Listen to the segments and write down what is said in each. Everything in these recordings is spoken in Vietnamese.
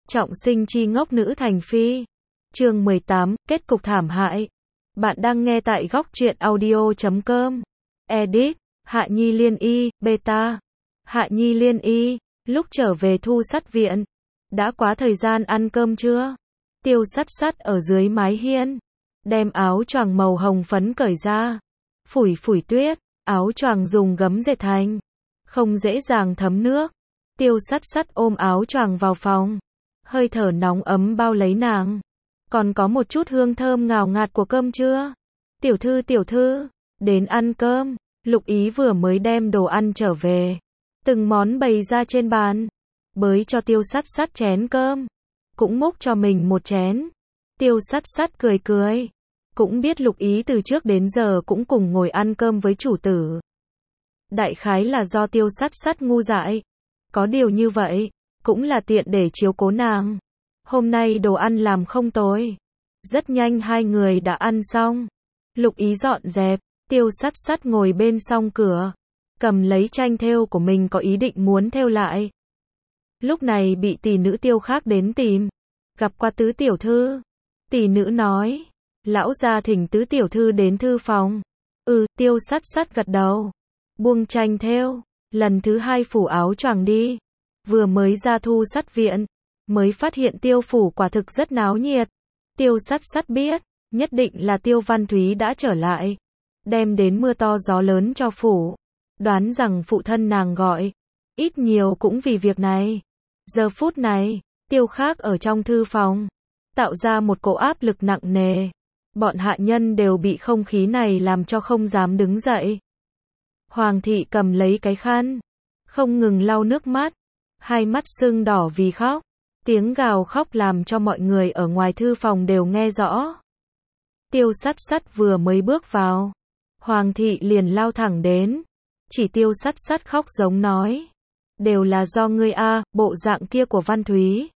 Trọng sinh chi ngốc nữ thành phi. Chương 18, kết cục thảm hại. Bạn đang nghe tại góc truyện audio.com. Edit, Hạ Nhi Liên Y, beta. Hạ Nhi Liên Y, lúc trở về Thu Sắt viện. Đã quá thời gian ăn cơm chưa? Tiêu Sắt Sắt ở dưới mái hiên. Đem áo choàng màu hồng phấn cởi ra. Phủi phủi tuyết, áo choàng dùng gấm dệt thành. Không dễ dàng thấm nước. Tiêu Sắt Sắt ôm áo choàng vào phòng. Hơi thở nóng ấm bao lấy nàng. Còn có một chút hương thơm ngào ngạt của cơm chưa? Tiểu thư, đến ăn cơm. Lục Ý vừa mới đem đồ ăn trở về. Từng món bày ra trên bàn. Bới cho Tiêu Sắt Sắt chén cơm. Cũng múc cho mình một chén. Tiêu Sắt Sắt cười cười. Cũng biết Lục Ý từ trước đến giờ cũng cùng ngồi ăn cơm với chủ tử. Đại khái là do Tiêu Sắt Sắt ngu dại. Có điều như vậy, cũng là tiện để chiếu cố nàng. Hôm nay đồ ăn làm không tồi. Rất nhanh hai người đã ăn xong. Lục Ý dọn dẹp, Tiêu Sắt Sắt ngồi bên song cửa. Cầm lấy tranh thêu của mình có ý định muốn thêu lại. Lúc này bị tỷ nữ Tiêu khác đến tìm. Gặp qua tứ tiểu thư. Tỷ nữ nói. Lão gia thỉnh tứ tiểu thư đến thư phòng. Tiêu Sắt Sắt gật đầu. Buông tranh thêu. Lần thứ hai phủ áo choàng đi. Vừa mới ra Thu Sắt viện. Mới phát hiện Tiêu phủ quả thực rất náo nhiệt. Tiêu Sắt Sắt biết. Nhất định là Tiêu Văn Thúy đã trở lại. Đem đến mưa to gió lớn cho phủ. Đoán rằng phụ thân nàng gọi. Ít nhiều cũng vì việc này. Giờ phút này, Tiêu khác ở trong thư phòng. Tạo ra một cỗ áp lực nặng nề. Bọn hạ nhân đều bị không khí này làm cho không dám đứng dậy. Hoàng thị cầm lấy cái khăn. Không ngừng lau nước mắt. Hai mắt sưng đỏ vì khóc. Tiếng gào khóc làm cho mọi người ở ngoài thư phòng đều nghe rõ. Tiêu Sắt Sắt vừa mới bước vào. Hoàng thị liền lao thẳng đến. Chỉ Tiêu Sắt Sắt khóc giống nói. Đều là do ngươi bộ dạng kia của Văn Thúy.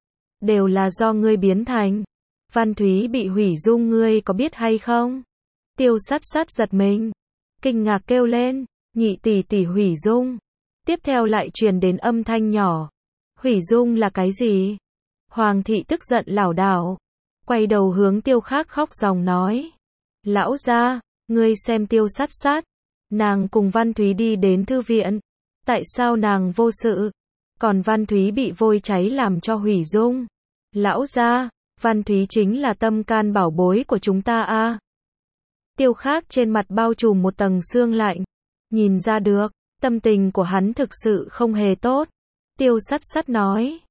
Đều là do ngươi biến thành. Văn Thúy bị hủy dung ngươi có biết hay không? Tiêu Sắt Sắt giật mình. Kinh ngạc kêu lên. Nhị tỷ tỷ hủy dung. Tiếp theo lại truyền đến âm thanh nhỏ. Hủy dung là cái gì? Hoàng thị tức giận lảo đảo. Quay đầu hướng Tiêu khác khóc ròng nói. Lão gia, ngươi xem Tiêu Sắt Sắt. Nàng cùng Văn Thúy đi đến thư viện. Tại sao nàng vô sự? Còn Văn Thúy bị vôi cháy làm cho hủy dung. Lão gia, Văn Thúy chính là tâm can bảo bối của chúng ta Tiêu khác trên mặt bao trùm một tầng sương lạnh. Nhìn ra được, tâm tình của hắn thực sự không hề tốt. Tiêu Sắt Sắt nói.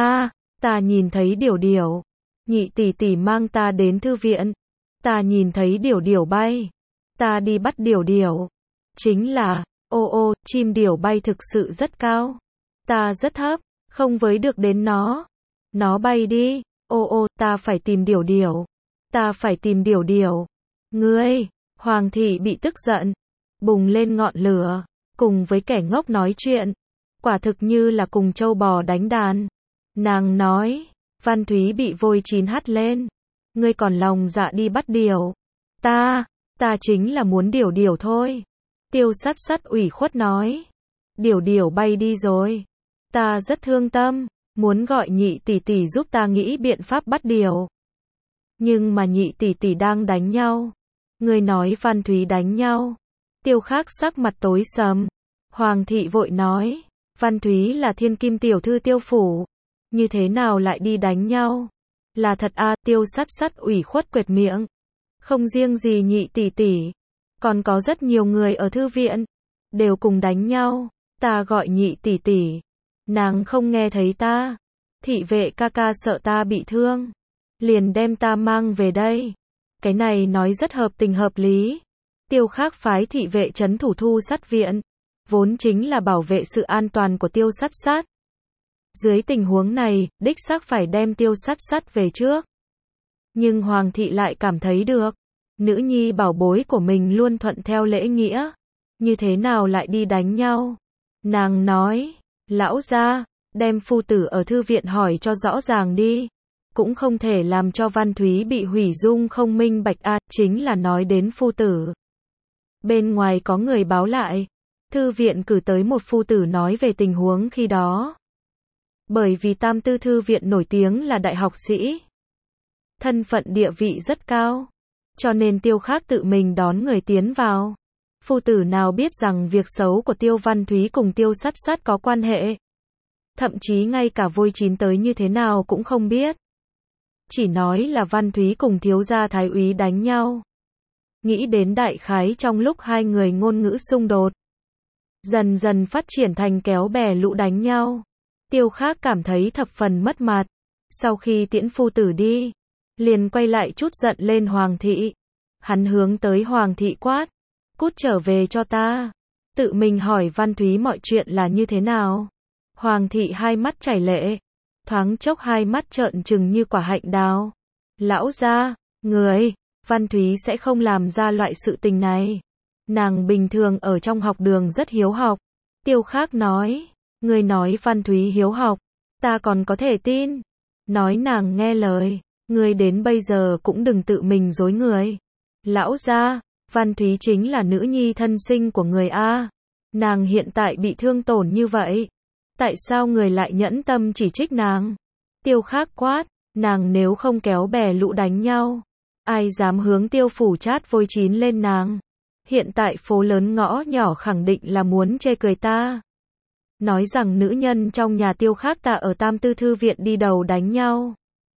Ta nhìn thấy Điểu. Nhị tỷ tỷ mang ta đến thư viện. Ta nhìn thấy Điểu bay. Ta đi bắt Điểu. Chính là, chim điểu bay thực sự rất cao. Ta rất thấp, không với được đến nó. Nó bay đi. Ta phải tìm Điểu. Ta phải tìm Điểu. Ngươi, Hoàng thị bị tức giận. Bùng lên ngọn lửa. Cùng với kẻ ngốc nói chuyện. Quả thực như là cùng trâu bò đánh đàn. Nàng nói. Văn Thúy bị vôi chín hắt lên. Ngươi còn lòng dạ đi bắt điểu. Ta chính là muốn Điểu thôi. Tiêu Sắt Sắt ủy khuất nói. Điểu bay đi rồi. Ta rất thương tâm. Muốn gọi nhị tỷ tỷ giúp ta nghĩ biện pháp bắt điểu. Nhưng mà nhị tỷ tỷ đang đánh nhau. Ngươi nói Văn Thúy đánh nhau. Tiêu khác sắc mặt tối sầm. Hoàng thị vội nói. Văn Thúy là thiên kim tiểu thư Tiêu phủ. Như thế nào lại đi đánh nhau? Là thật Tiêu Sắt Sắt ủy khuất quệt miệng. Không riêng gì nhị tỷ tỷ. Còn có rất nhiều người ở thư viện. Đều cùng đánh nhau. Ta gọi nhị tỷ tỷ. Nàng không nghe thấy ta. Thị vệ ca ca sợ ta bị thương. Liền đem ta mang về đây. Cái này nói rất hợp tình hợp lý. Tiêu khác phái thị vệ trấn thủ Thu Sắt viện. Vốn chính là bảo vệ sự an toàn của Tiêu Sắt Sắt. Dưới tình huống này, đích xác phải đem Tiêu Sắt Sắt về trước. Nhưng Hoàng thị lại cảm thấy được. Nữ nhi bảo bối của mình luôn thuận theo lễ nghĩa. Như thế nào lại đi đánh nhau? Nàng nói. Lão gia, đem phu tử ở thư viện hỏi cho rõ ràng đi. Cũng không thể làm cho Văn Thúy bị hủy dung không minh bạch chính là nói đến phu tử. Bên ngoài có người báo lại. Thư viện cử tới một phu tử nói về tình huống khi đó. Bởi vì Tam Tư Thư viện nổi tiếng là đại học sĩ, thân phận địa vị rất cao, cho nên Tiêu Khắc tự mình đón người tiến vào. Phu tử nào biết rằng việc xấu của Tiêu Văn Thúy cùng Tiêu Sắt Sắt có quan hệ. Thậm chí ngay cả Vôi Chín tới như thế nào cũng không biết. Chỉ nói là Văn Thúy cùng thiếu gia thái úy đánh nhau. Nghĩ đến đại khái trong lúc hai người ngôn ngữ xung đột, dần dần phát triển thành kéo bè lũ đánh nhau. Tiêu Khắc cảm thấy thập phần mất mặt. Sau khi tiễn phu tử đi, liền quay lại chút giận lên Hoàng thị. Hắn hướng tới Hoàng thị quát, cút trở về cho ta. Tự mình hỏi Văn Thúy mọi chuyện là như thế nào. Hoàng thị hai mắt chảy lệ, thoáng chốc hai mắt trợn trừng như quả hạnh đào. Lão gia, người, Văn Thúy sẽ không làm ra loại sự tình này. Nàng bình thường ở trong học đường rất hiếu học. Tiêu Khắc nói, người nói Văn Thúy hiếu học, ta còn có thể tin. Nói nàng nghe lời, người đến bây giờ cũng đừng tự mình dối người. Lão gia, Văn Thúy chính là nữ nhi thân sinh của người A. Nàng hiện tại bị thương tổn như vậy. Tại sao người lại nhẫn tâm chỉ trích nàng? Tiêu Khắc quát, nàng nếu không kéo bè lũ đánh nhau, ai dám hướng Tiêu phủ chát Vôi Chín lên nàng? Hiện tại phố lớn ngõ nhỏ khẳng định là muốn chê cười ta. Nói rằng nữ nhân trong nhà Tiêu Khắc ta ở Tam Tư Thư viện đi đầu đánh nhau.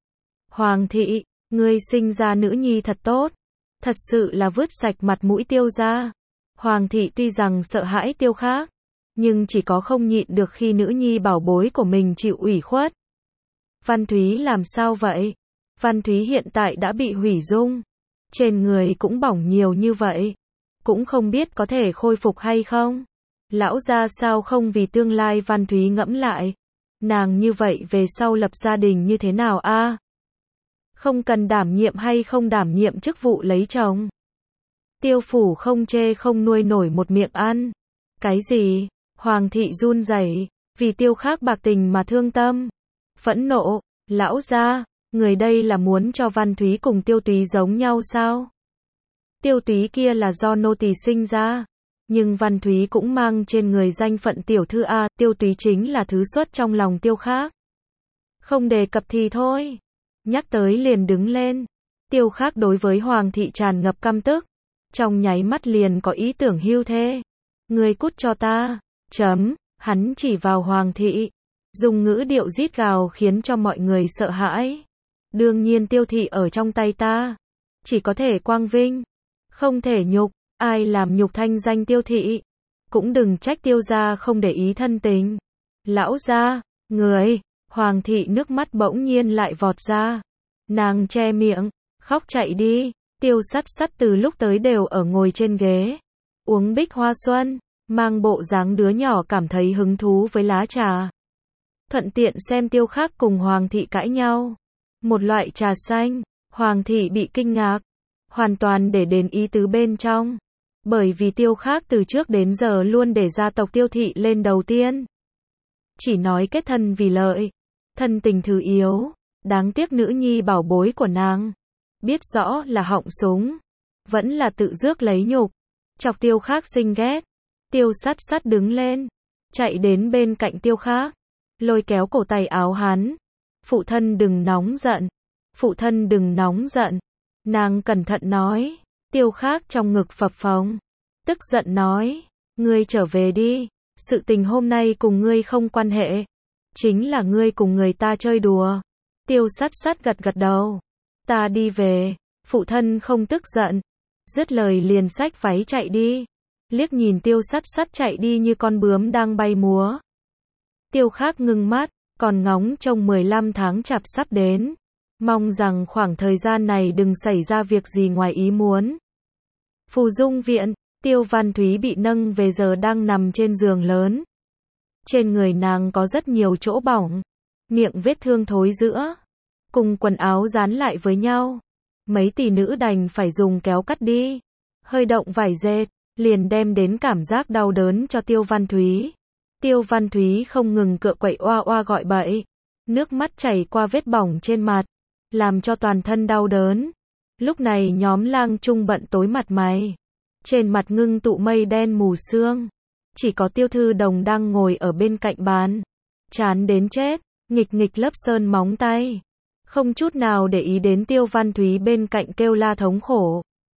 Hoàng thị, ngươi sinh ra nữ nhi thật tốt. Thật sự là vứt sạch mặt mũi Tiêu gia. Hoàng thị tuy rằng sợ hãi Tiêu Khắc, nhưng chỉ có không nhịn được khi nữ nhi bảo bối của mình chịu ủy khuất. Văn Thúy làm sao vậy? Văn Thúy hiện tại đã bị hủy dung. Trên người cũng bỏng nhiều như vậy. Cũng không biết có thể khôi phục hay không. Lão gia sao không vì tương lai Văn Thúy ngẫm lại. Nàng như vậy về sau lập gia đình như thế nào a? Không cần đảm nhiệm hay không đảm nhiệm chức vụ lấy chồng. Tiêu phủ không chê không nuôi nổi một miệng ăn. Cái gì? Hoàng thị run rẩy, vì Tiêu Khắc bạc tình mà thương tâm. Phẫn nộ, lão gia, người đây là muốn cho Văn Thúy cùng Tiêu Túy giống nhau sao? Tiêu Túy kia là do nô tỳ sinh ra, nhưng Văn Thúy cũng mang trên người danh phận tiểu thư A, Tiêu Túy chính là thứ xuất trong lòng Tiêu Khắc. Không đề cập thì thôi, nhắc tới liền đứng lên. Tiêu Khắc đối với Hoàng thị tràn ngập căm tức, trong nháy mắt liền có ý tưởng hưu thê. Người cút cho ta. Hắn chỉ vào Hoàng thị, dùng ngữ điệu rít gào khiến cho mọi người sợ hãi. Đương nhiên Tiêu thị ở trong tay ta, chỉ có thể quang vinh, không thể nhục. Ai làm nhục thanh danh Tiêu thị, cũng đừng trách Tiêu gia không để ý thân tình. Lão gia, người, Hoàng thị nước mắt bỗng nhiên lại vọt ra. Nàng che miệng, khóc chạy đi. Tiêu Sắt Sắt từ lúc tới đều ở ngồi trên ghế, uống bích hoa xuân, mang bộ dáng đứa nhỏ cảm thấy hứng thú với lá trà. Thuận tiện xem Tiêu Khắc cùng Hoàng thị cãi nhau. Một loại trà xanh, Hoàng thị bị kinh ngạc, hoàn toàn để đến ý tứ bên trong. Bởi vì Tiêu Khắc từ trước đến giờ luôn để gia tộc Tiêu thị lên đầu tiên. Chỉ nói kết thân vì lợi, thân tình thứ yếu, đáng tiếc nữ nhi bảo bối của nàng. Biết rõ là họng súng, vẫn là tự rước lấy nhục, chọc Tiêu Khắc sinh ghét. Tiêu Sắt Sắt đứng lên, chạy đến bên cạnh Tiêu Khắc, lôi kéo cổ tay áo hắn. Phụ thân đừng nóng giận, phụ thân đừng nóng giận. Nàng cẩn thận nói. Tiêu Khắc trong ngực phập phồng, tức giận nói, ngươi trở về đi, sự tình hôm nay cùng ngươi không quan hệ, chính là ngươi cùng người ta chơi đùa. Tiêu Sắt Sắt gật gật đầu, ta đi về. Phụ thân không tức giận, dứt lời liền xách váy chạy đi. Liếc nhìn Tiêu Sắt Sắt chạy đi như con bướm đang bay múa. Tiêu Khắc ngưng mắt, còn ngóng trông 15 tháng chạp sắp đến, mong rằng khoảng thời gian này đừng xảy ra việc gì ngoài ý muốn. Phù Dung viện, Tiêu Văn Thúy bị nâng về giờ đang nằm trên giường lớn. Trên người nàng có rất nhiều chỗ bỏng, miệng vết thương thối rữa, cùng quần áo dán lại với nhau. Mấy tỷ nữ đành phải dùng kéo cắt đi. Hơi động vải dệt, liền đem đến cảm giác đau đớn cho Tiêu Văn Thúy. Tiêu Văn Thúy không ngừng cựa quậy oa oa gọi bậy. Nước mắt chảy qua vết bỏng trên mặt, làm cho toàn thân đau đớn. Lúc này nhóm Lang Trung bận tối mặt mày. Trên mặt ngưng tụ mây đen mù sương. Chỉ có Tiêu Thư Đồng đang ngồi ở bên cạnh bàn, chán đến chết. nghịch nghịch lớp sơn móng tay. Không chút nào để ý đến Tiêu Văn Thúy bên cạnh kêu la thống khổ.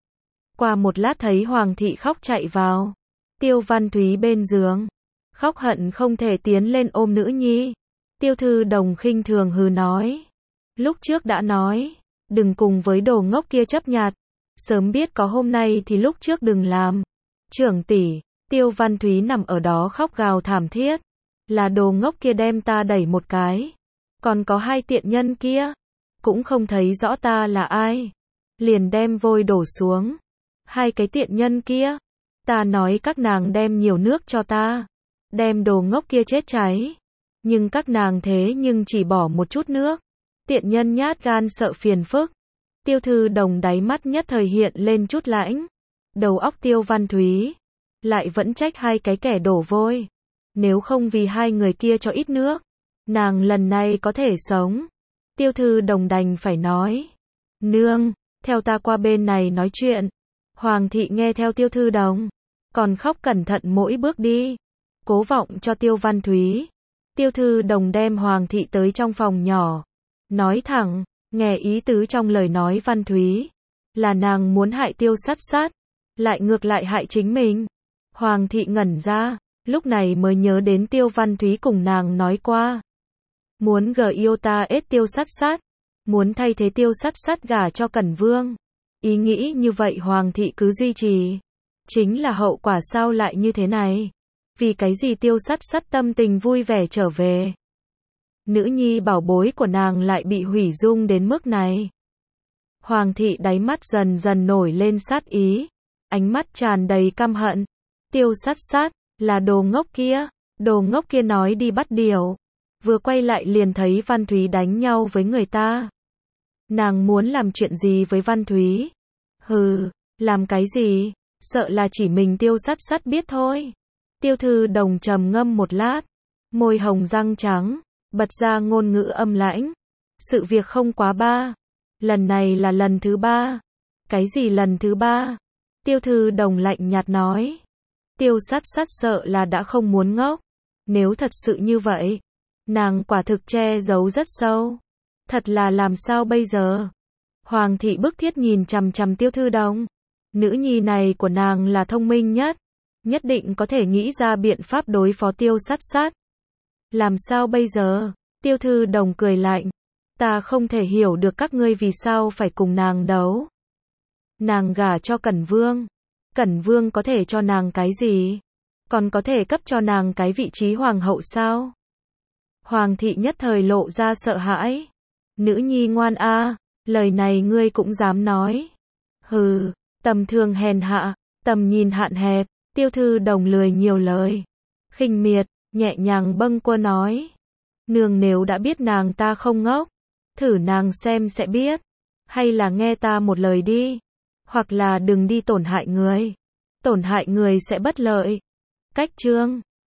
Qua một lát thấy Hoàng thị khóc chạy vào. Tiêu Văn Thúy bên giường. Khóc hận không thể tiến lên ôm nữ nhi. Tiêu Thư Đồng khinh thường hừ nói. Lúc trước đã nói, đừng cùng với đồ ngốc kia chấp nhặt. Sớm biết có hôm nay thì lúc trước đừng làm. Trưởng tỷ, Tiêu Văn Thúy nằm ở đó khóc gào thảm thiết. Là đồ ngốc kia đem ta đẩy một cái. Còn có hai tiện nhân kia. Cũng không thấy rõ ta là ai. Liền đem vôi đổ xuống. Hai cái tiện nhân kia. Ta nói các nàng đem nhiều nước cho ta. Đem đồ ngốc kia chết cháy. Nhưng các nàng thế nhưng chỉ bỏ một chút nước. Tiện nhân nhát gan sợ phiền phức. Tiêu Thư Đồng đáy mắt nhất thời hiện lên chút lãnh. Đầu óc Tiêu Văn Thúy. Lại vẫn trách hai cái kẻ đổ vôi. Nếu không vì hai người kia cho ít nước. Nàng lần này có thể sống. Tiêu Thư Đồng đành phải nói. Nương, theo ta qua bên này nói chuyện. Hoàng thị nghe theo Tiêu Thư Đồng. Còn khóc cẩn thận mỗi bước đi. Cố vọng cho Tiêu Văn Thúy. Tiêu Thư Đồng đem Hoàng thị tới trong phòng nhỏ. Nói thẳng, nghe ý tứ trong lời nói Văn Thúy. Là nàng muốn hại Tiêu Sắt Sắt. Lại ngược lại hại chính mình. Hoàng thị ngẩn ra. Lúc này mới nhớ đến Tiêu Văn Thúy cùng nàng nói qua. Muốn gờ yêu ta ết Tiêu Sắt Sắt. Muốn thay thế Tiêu Sắt Sắt gả cho Cẩn Vương. Ý nghĩ như vậy Hoàng thị cứ duy trì. Chính là hậu quả sao lại như thế này? Vì cái gì Tiêu Sắt Sắt tâm tình vui vẻ trở về? Nữ nhi bảo bối của nàng lại bị hủy dung đến mức này. Hoàng thị đáy mắt dần dần nổi lên sát ý. Ánh mắt tràn đầy căm hận. Tiêu Sắt Sắt, là đồ ngốc kia. Đồ ngốc kia nói đi bắt điều. Vừa quay lại liền thấy Văn Thúy đánh nhau với người ta. Nàng muốn làm chuyện gì với Văn Thúy? Hừ, làm cái gì? Sợ là chỉ mình Tiêu Sắt Sắt biết thôi. Tiêu Thư Đồng trầm ngâm một lát. Môi hồng răng trắng. Bật ra ngôn ngữ âm lãnh. Sự việc không quá ba. Lần này là lần thứ ba. Cái gì lần thứ ba? Tiêu Thư Đồng lạnh nhạt nói. Tiêu Sắt Sắt sợ là đã không muốn ngốc. Nếu thật sự như vậy, nàng quả thực che giấu rất sâu. Thật là làm sao bây giờ? Hoàng thị bức thiết nhìn chằm chằm Tiêu Thư Đồng. Nữ nhi này của nàng là thông minh nhất. Nhất định có thể nghĩ ra biện pháp đối phó Tiêu Sắt Sắt. Làm sao bây giờ? Tiêu Thư Đồng cười lạnh. Ta không thể hiểu được các ngươi vì sao phải cùng nàng đấu. Nàng gả cho Cẩn Vương. Cẩn Vương có thể cho nàng cái gì? Còn có thể cấp cho nàng cái vị trí hoàng hậu sao? Hoàng thị nhất thời lộ ra sợ hãi. Nữ nhi ngoan a, lời này ngươi cũng dám nói. Hừ, tầm thường hèn hạ, tầm nhìn hạn hẹp. Tiêu Thư Đồng lười nhiều lời. Khinh miệt, nhẹ nhàng bâng quơ nói. Nương nếu đã biết nàng ta không ngốc. Thử nàng xem sẽ biết. Hay là nghe ta một lời đi. Hoặc là đừng đi tổn hại người. Tổn hại người sẽ bất lợi. Cách chương